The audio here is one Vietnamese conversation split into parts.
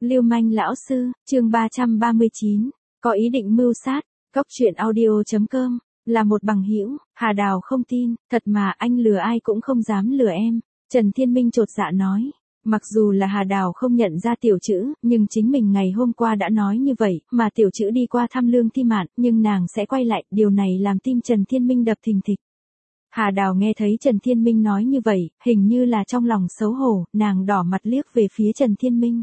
Lưu manh lão sư, chương 339, có ý định mưu sát, Góc truyện audio.com, là một bằng hữu. Hà Đào không tin, thật mà anh lừa ai cũng không dám lừa em. Trần Thiên Minh chột dạ nói. Mặc dù là Hà Đào không nhận ra tiểu chữ, nhưng chính mình ngày hôm qua đã nói như vậy, mà tiểu chữ đi qua thăm Lương Thi Mạn, nhưng nàng sẽ quay lại, điều này làm tim Trần Thiên Minh đập thình thịch. Hà Đào nghe thấy Trần Thiên Minh nói như vậy, hình như là trong lòng xấu hổ, nàng đỏ mặt liếc về phía Trần Thiên Minh.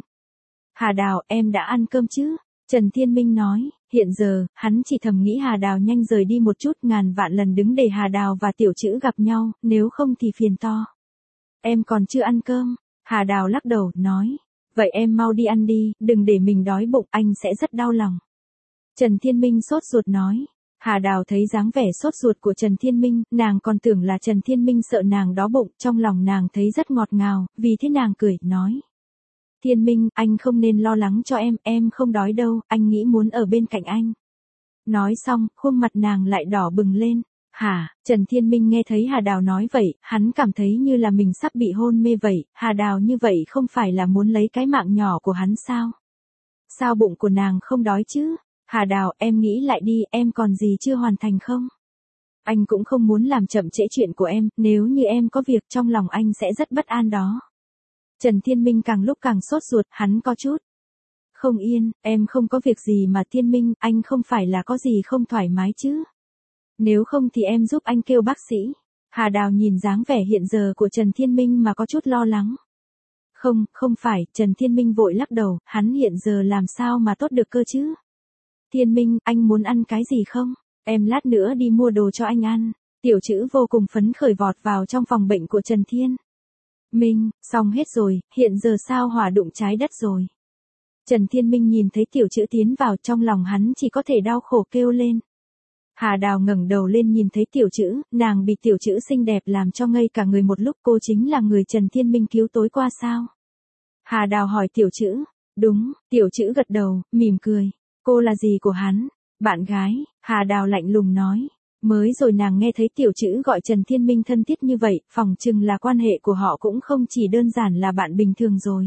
Hà Đào, em đã ăn cơm chứ? Trần Thiên Minh nói, hiện giờ, hắn chỉ thầm nghĩ Hà Đào nhanh rời đi một chút, ngàn vạn lần đứng để Hà Đào và tiểu chữ gặp nhau, nếu không thì phiền to. Em còn chưa ăn cơm. Hà Đào lắc đầu, nói, vậy em mau đi ăn đi, đừng để mình đói bụng, anh sẽ rất đau lòng. Trần Thiên Minh sốt ruột nói. Hà Đào thấy dáng vẻ sốt ruột của Trần Thiên Minh, nàng còn tưởng là Trần Thiên Minh sợ nàng đói bụng, trong lòng nàng thấy rất ngọt ngào, vì thế nàng cười, nói. Thiên Minh, anh không nên lo lắng cho em không đói đâu, anh nghĩ muốn ở bên cạnh anh. Nói xong, khuôn mặt nàng lại đỏ bừng lên. Hả, Trần Thiên Minh nghe thấy Hà Đào nói vậy, hắn cảm thấy như là mình sắp bị hôn mê vậy, Hà Đào như vậy không phải là muốn lấy cái mạng nhỏ của hắn sao? Sao bụng của nàng không đói chứ? Hà Đào, em nghĩ lại đi, em còn gì chưa hoàn thành không? Anh cũng không muốn làm chậm trễ chuyện của em, nếu như em có việc trong lòng anh sẽ rất bất an đó. Trần Thiên Minh càng lúc càng sốt ruột, hắn có chút không yên, em không có việc gì mà Thiên Minh, anh không phải là có gì không thoải mái chứ? Nếu không thì em giúp anh kêu bác sĩ. Hà Đào nhìn dáng vẻ hiện giờ của Trần Thiên Minh mà có chút lo lắng. Không phải, Trần Thiên Minh vội lắc đầu, hắn hiện giờ làm sao mà tốt được cơ chứ? Thiên Minh, anh muốn ăn cái gì không? Em lát nữa đi mua đồ cho anh ăn. Tiểu chữ vô cùng phấn khởi vọt vào trong phòng bệnh của Trần Thiên Minh, xong hết rồi, hiện giờ sao hỏa đụng trái đất rồi. Trần Thiên Minh nhìn thấy tiểu chữ tiến vào, trong lòng hắn chỉ có thể đau khổ kêu lên. Hà Đào ngẩng đầu lên nhìn thấy tiểu chữ, nàng bị tiểu chữ xinh đẹp làm cho ngây cả người một lúc, cô chính là người Trần Thiên Minh cứu tối qua sao? Hà Đào hỏi tiểu chữ, đúng, tiểu chữ gật đầu, mỉm cười, cô là gì của hắn? Bạn gái, Hà Đào lạnh lùng nói. Mới rồi nàng nghe thấy tiểu chữ gọi Trần Thiên Minh thân thiết như vậy, phỏng chừng là quan hệ của họ cũng không chỉ đơn giản là bạn bình thường rồi.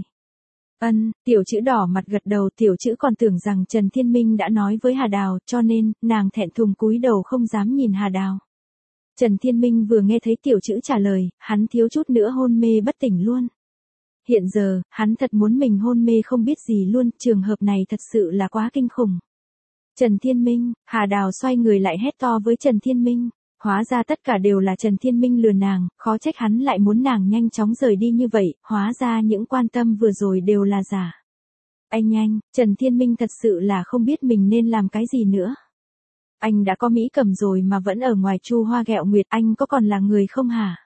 Tiểu chữ đỏ mặt gật đầu, tiểu chữ còn tưởng rằng Trần Thiên Minh đã nói với Hà Đào, cho nên, nàng thẹn thùng cúi đầu không dám nhìn Hà Đào. Trần Thiên Minh vừa nghe thấy tiểu chữ trả lời, hắn thiếu chút nữa hôn mê bất tỉnh luôn. Hiện giờ, hắn thật muốn mình hôn mê không biết gì luôn, trường hợp này thật sự là quá kinh khủng. Trần Thiên Minh, Hà Đào xoay người lại hét to với Trần Thiên Minh. Hóa ra tất cả đều là Trần Thiên Minh lừa nàng, khó trách hắn lại muốn nàng nhanh chóng rời đi như vậy, hóa ra những quan tâm vừa rồi đều là giả. Anh nhanh, Trần Thiên Minh thật sự là không biết mình nên làm cái gì nữa. Anh đã có Mỹ Cầm rồi mà vẫn ở ngoài Chu Hoa ghẹo nguyệt, anh có còn là người không hả?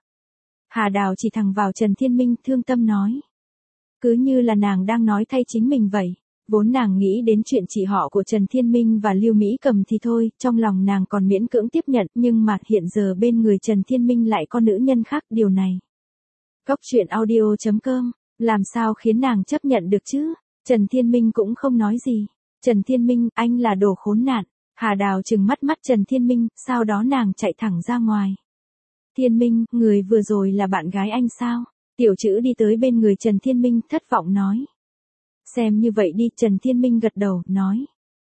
Hà Đào chỉ thẳng vào Trần Thiên Minh, thương tâm nói. Cứ như là nàng đang nói thay chính mình vậy. Vốn nàng nghĩ đến chuyện chị họ của Trần Thiên Minh và Lưu Mỹ Cầm thì thôi, trong lòng nàng còn miễn cưỡng tiếp nhận, nhưng mà hiện giờ bên người Trần Thiên Minh lại có nữ nhân khác, điều này. Góc truyện audio.com, làm sao khiến nàng chấp nhận được chứ? Trần Thiên Minh cũng không nói gì. Trần Thiên Minh, anh là đồ khốn nạn. Hà Đào trừng mắt Trần Thiên Minh, sau đó nàng chạy thẳng ra ngoài. Thiên Minh, người vừa rồi là bạn gái anh sao? Tiểu chữ đi tới bên người Trần Thiên Minh, thất vọng nói. Xem như vậy đi, Trần Thiên Minh gật đầu, nói.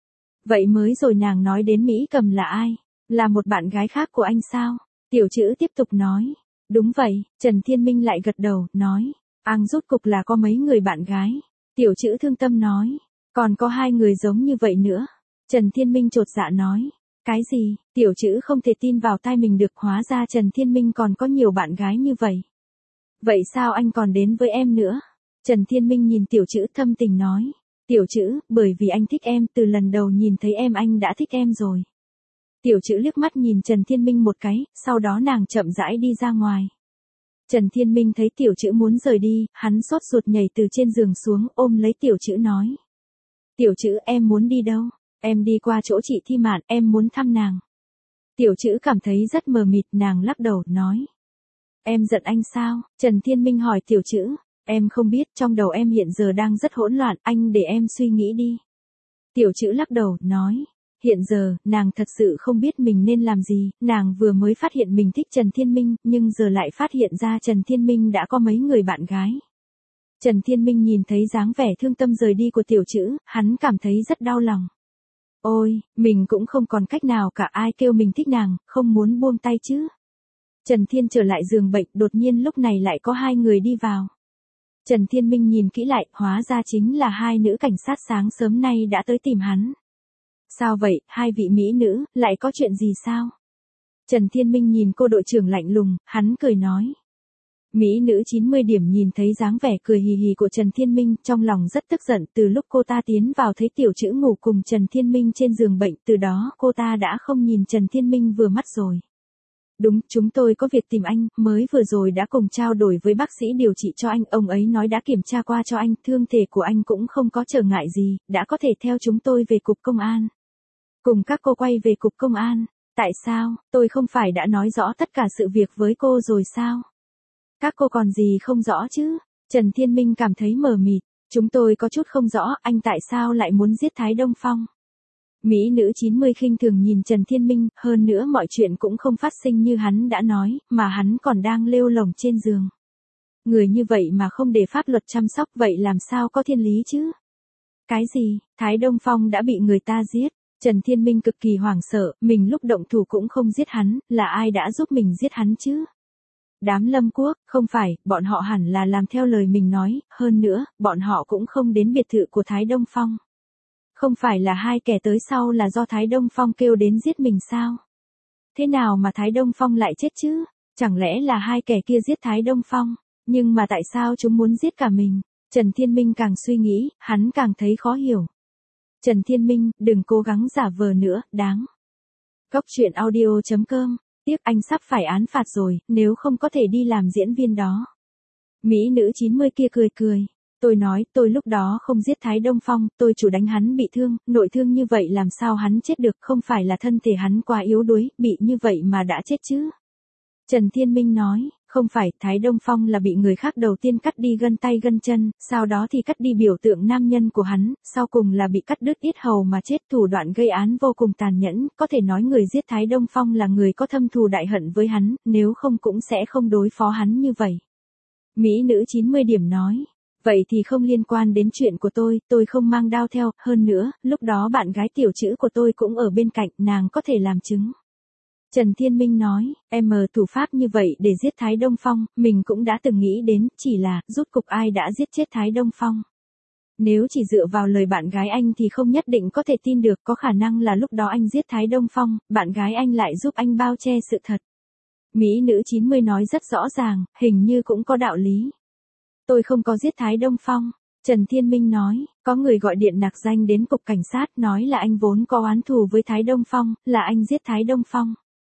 Vậy mới rồi nàng nói đến Mỹ Cầm là ai? Là một bạn gái khác của anh sao? Tiểu chữ tiếp tục nói. Đúng vậy, Trần Thiên Minh lại gật đầu, nói. Anh rốt cục là có mấy người bạn gái? Tiểu chữ thương tâm nói. Còn có 2 người giống như vậy nữa. Trần Thiên Minh chột dạ nói. Cái gì? Tiểu chữ không thể tin vào tai mình được, hóa ra Trần Thiên Minh còn có nhiều bạn gái như vậy. Vậy sao anh còn đến với em nữa? Trần Thiên Minh nhìn tiểu chữ thâm tình nói. Tiểu chữ, bởi vì anh thích em, từ lần đầu nhìn thấy em anh đã thích em rồi. Tiểu chữ liếc mắt nhìn Trần Thiên Minh một cái, sau đó nàng chậm rãi đi ra ngoài. Trần Thiên Minh thấy tiểu chữ muốn rời đi, hắn sốt ruột nhảy từ trên giường xuống, ôm lấy tiểu chữ nói. Tiểu chữ, em muốn đi đâu? Em đi qua chỗ chị Thi Mạn, em muốn thăm nàng. Tiểu chữ cảm thấy rất mờ mịt, nàng lắc đầu, nói. Em giận anh sao? Trần Thiên Minh hỏi tiểu chữ. Em không biết, trong đầu em hiện giờ đang rất hỗn loạn, anh để em suy nghĩ đi. Tiểu chữ lắc đầu, nói. Hiện giờ, nàng thật sự không biết mình nên làm gì, nàng vừa mới phát hiện mình thích Trần Thiên Minh, nhưng giờ lại phát hiện ra Trần Thiên Minh đã có mấy người bạn gái. Trần Thiên Minh nhìn thấy dáng vẻ thương tâm rời đi của tiểu trữ, hắn cảm thấy rất đau lòng. Ôi, mình cũng không còn cách nào cả, ai kêu mình thích nàng, không muốn buông tay chứ. Trần Thiên trở lại giường bệnh, đột nhiên lúc này lại có hai người đi vào. Trần Thiên Minh nhìn kỹ lại, hóa ra chính là hai nữ cảnh sát sáng sớm nay đã tới tìm hắn. Sao vậy, hai vị mỹ nữ, lại có chuyện gì sao? Trần Thiên Minh nhìn cô đội trưởng lạnh lùng, hắn cười nói. Mỹ nữ 90 điểm nhìn thấy dáng vẻ cười hì hì của Trần Thiên Minh, trong lòng rất tức giận, từ lúc cô ta tiến vào thấy tiểu trữ ngủ cùng Trần Thiên Minh trên giường bệnh, từ đó cô ta đã không nhìn Trần Thiên Minh vừa mắt rồi. Đúng, chúng tôi có việc tìm anh, mới vừa rồi đã cùng trao đổi với bác sĩ điều trị cho anh, ông ấy nói đã kiểm tra qua cho anh, thương thể của anh cũng không có trở ngại gì, đã có thể theo chúng tôi về cục công an. Cùng các cô quay về cục công an, tại sao, tôi không phải đã nói rõ tất cả sự việc với cô rồi sao? Các cô còn gì không rõ chứ? Trần Thiên Minh cảm thấy mờ mịt, chúng tôi có chút không rõ, anh tại sao lại muốn giết Thái Đông Phong? Mỹ nữ 90 khinh thường nhìn Trần Thiên Minh, hơn nữa mọi chuyện cũng không phát sinh như hắn đã nói, mà hắn còn đang lêu lổng trên giường. Người như vậy mà không để pháp luật chăm sóc vậy làm sao có thiên lý chứ? Cái gì, Thái Đông Phong đã bị người ta giết? Trần Thiên Minh cực kỳ hoảng sợ, mình lúc động thủ cũng không giết hắn, là ai đã giúp mình giết hắn chứ? Đám Lâm Quốc, không phải, bọn họ hẳn là làm theo lời mình nói, hơn nữa, bọn họ cũng không đến biệt thự của Thái Đông Phong. Không phải là hai kẻ tới sau là do Thái Đông Phong kêu đến giết mình sao? Thế nào mà Thái Đông Phong lại chết chứ? Chẳng lẽ là hai kẻ kia giết Thái Đông Phong? Nhưng mà tại sao chúng muốn giết cả mình? Trần Thiên Minh càng suy nghĩ, hắn càng thấy khó hiểu. Trần Thiên Minh, đừng cố gắng giả vờ nữa, đáng. Góc truyện audio.com. Tiếc anh sắp phải án phạt rồi, nếu không có thể đi làm diễn viên đó. Mỹ nữ 90 kia cười cười. Tôi nói, tôi lúc đó không giết Thái Đông Phong, tôi chủ đánh hắn bị thương, nội thương như vậy làm sao hắn chết được, không phải là thân thể hắn quá yếu đuối, bị như vậy mà đã chết chứ. Trần Thiên Minh nói, không phải, Thái Đông Phong là bị người khác đầu tiên cắt đi gân tay gân chân, sau đó thì cắt đi biểu tượng nam nhân của hắn, sau cùng là bị cắt đứt yết hầu mà chết, thủ đoạn gây án vô cùng tàn nhẫn, có thể nói người giết Thái Đông Phong là người có thâm thù đại hận với hắn, nếu không cũng sẽ không đối phó hắn như vậy. Mỹ nữ 90 điểm nói. Vậy thì không liên quan đến chuyện của tôi không mang đao theo, hơn nữa, lúc đó bạn gái tiểu trữ của tôi cũng ở bên cạnh, nàng có thể làm chứng. Trần Thiên Minh nói, em thủ pháp như vậy để giết Thái Đông Phong, mình cũng đã từng nghĩ đến, chỉ là, rốt cục ai đã giết chết Thái Đông Phong. Nếu chỉ dựa vào lời bạn gái anh thì không nhất định có thể tin được, có khả năng là lúc đó anh giết Thái Đông Phong, bạn gái anh lại giúp anh bao che sự thật. Mỹ nữ 90 nói rất rõ ràng, hình như cũng có đạo lý. Tôi không có giết Thái Đông Phong. Trần Thiên Minh nói, có người gọi điện nặc danh đến cục cảnh sát nói là anh vốn có oán thù với Thái Đông Phong, là anh giết Thái Đông Phong.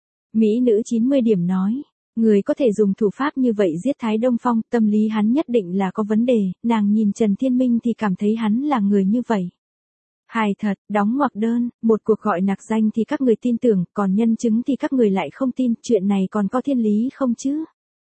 Mỹ nữ 90 điểm nói, người có thể dùng thủ pháp như vậy giết Thái Đông Phong, tâm lý hắn nhất định là có vấn đề, nàng nhìn Trần Thiên Minh thì cảm thấy hắn là người như vậy. Hài thật, đóng ngoặc đơn, một cuộc gọi nặc danh thì các người tin tưởng, còn nhân chứng thì các người lại không tin, chuyện này còn có thiên lý không chứ?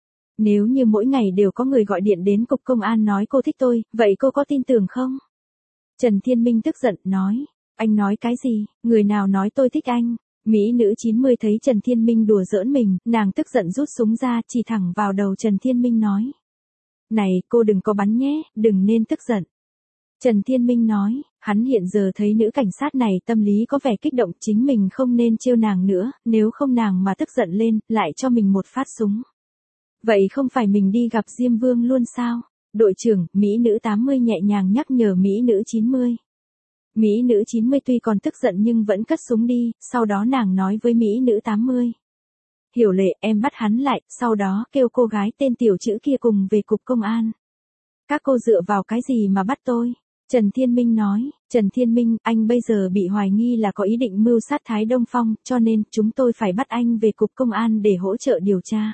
Nếu như mỗi ngày đều có người gọi điện đến cục công an nói cô thích tôi, vậy cô có tin tưởng không? Trần Thiên Minh tức giận, nói, anh nói cái gì, người nào nói tôi thích anh? Mỹ nữ 90 thấy Trần Thiên Minh đùa giỡn mình, nàng tức giận rút súng ra, chỉ thẳng vào đầu Trần Thiên Minh nói. Này, cô đừng có bắn nhé, đừng nên tức giận. Trần Thiên Minh nói, hắn hiện giờ thấy nữ cảnh sát này tâm lý có vẻ kích động, chính mình không nên trêu nàng nữa, nếu không nàng mà tức giận lên, lại cho mình một phát súng. Vậy không phải mình đi gặp Diêm Vương luôn sao? Đội trưởng, Mỹ nữ 80 nhẹ nhàng nhắc nhở Mỹ nữ 90. Mỹ nữ 90 tuy còn tức giận nhưng vẫn cất súng đi, sau đó nàng nói với Mỹ nữ 80. Hiểu Lệ, em bắt hắn lại, sau đó kêu cô gái tên tiểu trữ kia cùng về cục công an. Các cô dựa vào cái gì mà bắt tôi? Trần Thiên Minh nói, Trần Thiên Minh, anh bây giờ bị hoài nghi là có ý định mưu sát Thái Đông Phong, cho nên chúng tôi phải bắt anh về cục công an để hỗ trợ điều tra.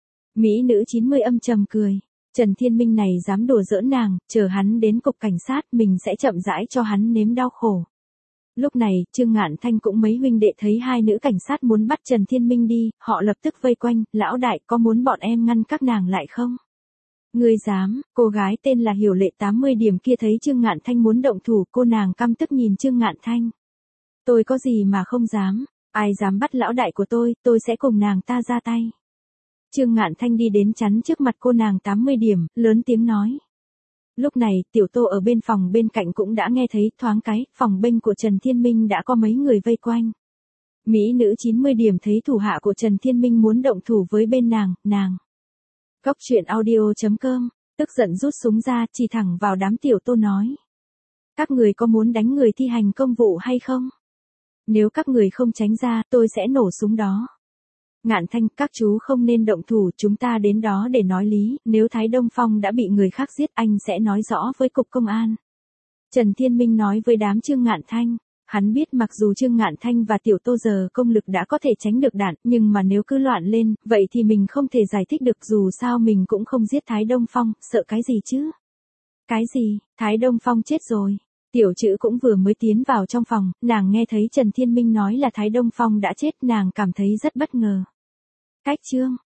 Mỹ nữ 90 âm trầm cười. Trần Thiên Minh này dám đùa giỡn nàng, chờ hắn đến cục cảnh sát mình sẽ chậm rãi cho hắn nếm đau khổ. Lúc này, Trương Ngạn Thanh cũng mấy huynh đệ thấy hai nữ cảnh sát muốn bắt Trần Thiên Minh đi, họ lập tức vây quanh, lão đại có muốn bọn em ngăn các nàng lại không? Ngươi dám, cô gái tên là Hiểu Lệ 80 điểm kia thấy Trương Ngạn Thanh muốn động thủ, cô nàng căm tức nhìn Trương Ngạn Thanh. Tôi có gì mà không dám, ai dám bắt lão đại của tôi sẽ cùng nàng ta ra tay. Trương Ngạn Thanh đi đến chắn trước mặt cô nàng 80 điểm, lớn tiếng nói. Lúc này, Tiểu Tô ở bên phòng bên cạnh cũng đã nghe thấy thoáng cái, phòng bênh của Trần Thiên Minh đã có mấy người vây quanh. Mỹ nữ 90 điểm thấy thủ hạ của Trần Thiên Minh muốn động thủ với bên nàng. Cóc truyện audio.com, tức giận rút súng ra, chỉ thẳng vào đám Tiểu Tô nói. Các người có muốn đánh người thi hành công vụ hay không? Nếu các người không tránh ra, tôi sẽ nổ súng đó. Ngạn Thanh, các chú không nên động thủ, chúng ta đến đó để nói lý, nếu Thái Đông Phong đã bị người khác giết anh sẽ nói rõ với cục công an. Trần Thiên Minh nói với đám Trương Ngạn Thanh, hắn biết mặc dù Trương Ngạn Thanh và Tiểu Tô giờ công lực đã có thể tránh được đạn, nhưng mà nếu cứ loạn lên, vậy thì mình không thể giải thích được, dù sao mình cũng không giết Thái Đông Phong, sợ cái gì chứ? Cái gì, Thái Đông Phong chết rồi. Tiểu Trữ cũng vừa mới tiến vào trong phòng, nàng nghe thấy Trần Thiên Minh nói là Thái Đông Phong đã chết, nàng cảm thấy rất bất ngờ. Cách Trương